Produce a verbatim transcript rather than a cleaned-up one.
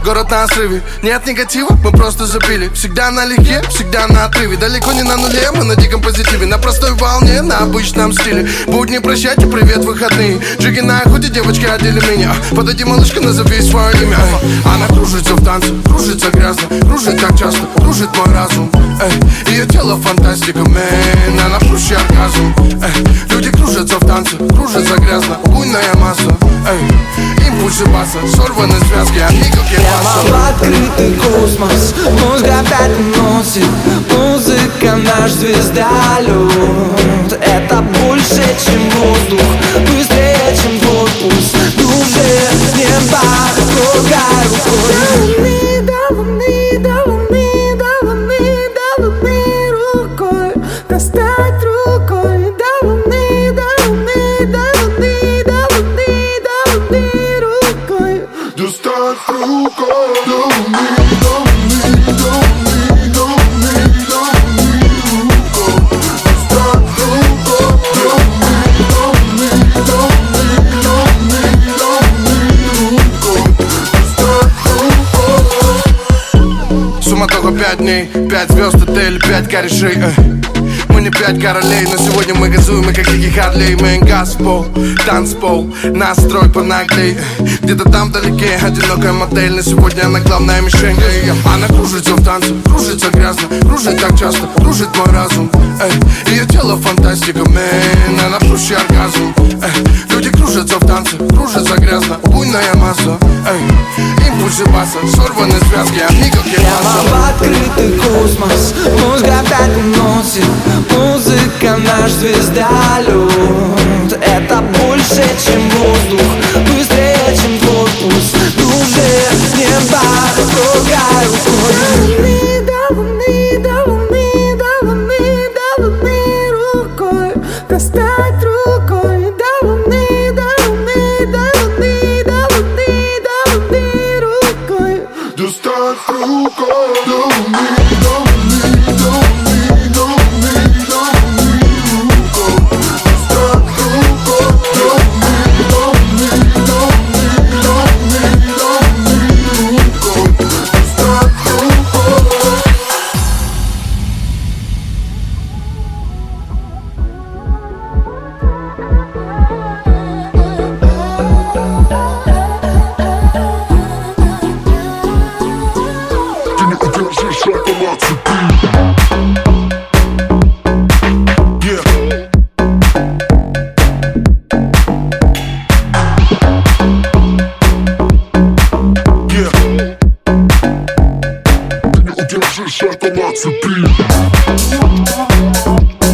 город на срыве. Нет негатива, мы просто запили. Всегда налегке, всегда на отрыве. Далеко не на нуле, мы на диком позитиве. На простой волне, на обычном стиле. Будни прощайте, привет, выходные. Джиги на охоте, девочки, одели меня. Подойди, малышка, назови свое имя. Она кружится в танце, кружится грязно. Кружит так часто, кружит мой разум. Эй, ее тело фантастика, мэн. Она плющий оргазм. Эй, люди кружатся в танце, кружится грязно. Буйная масса, эй, импульсы баса, сорваны связки, а никаких басов. Прямо в открытый космос мозг опять уносит. Музыка наш звездолет. Это больше, чем воздух, быстрее, чем твой пульс. Душе небо, трогай рукой. До луны, до луны, до луны, до луны рукой. Достать рукой. До луны, до луны, до луны, до луны, до луны рукой. Достать рукой. До луны, до луны, до луны, до луны, до луны рукой. Достать рукой. До луны, до луны, до луны, до луны, до луны рукой. Достать рукой. Суматоха пять дней, пять звезд, отель, пять корешей. Мы не пять королей, но сегодня мы газуем, и как дикий Харлей. Мы газ в пол, танцпол, настрой понаглей. Где-то там вдалеке одинокая модель, но сегодня она главная мишень. Она кружится в танце, кружится грязно. Кружит так часто, кружит мой разум. Эй, ее тело фантастика, мэн. Она плющий оргазм. Эй, люди кружатся в танце, кружится грязно. Буйная масса, эй, импульсы баса, сорваны связки, а никаких басов. Прямо в открытый космос мозг опять уносит. Музыка наш звездолет. Это больше, чем воздух, быстрее, чем твой пульс. Душе небо, трогай рукой. До луны, до луны, до луны, до луны рукой. Достать рукой. До луны, до луны, до луны, до луны, до луны рукой. Достать рукой. До луны, до луны, до луны, до луны, до луны рукой. Достать рукой. До луны, до луны, до луны, до луны, до луны рукой. Достать рукой. Ты не удержишь шаг от цепи. Yeah. Yeah. Ты не удержишь шаг от цепи.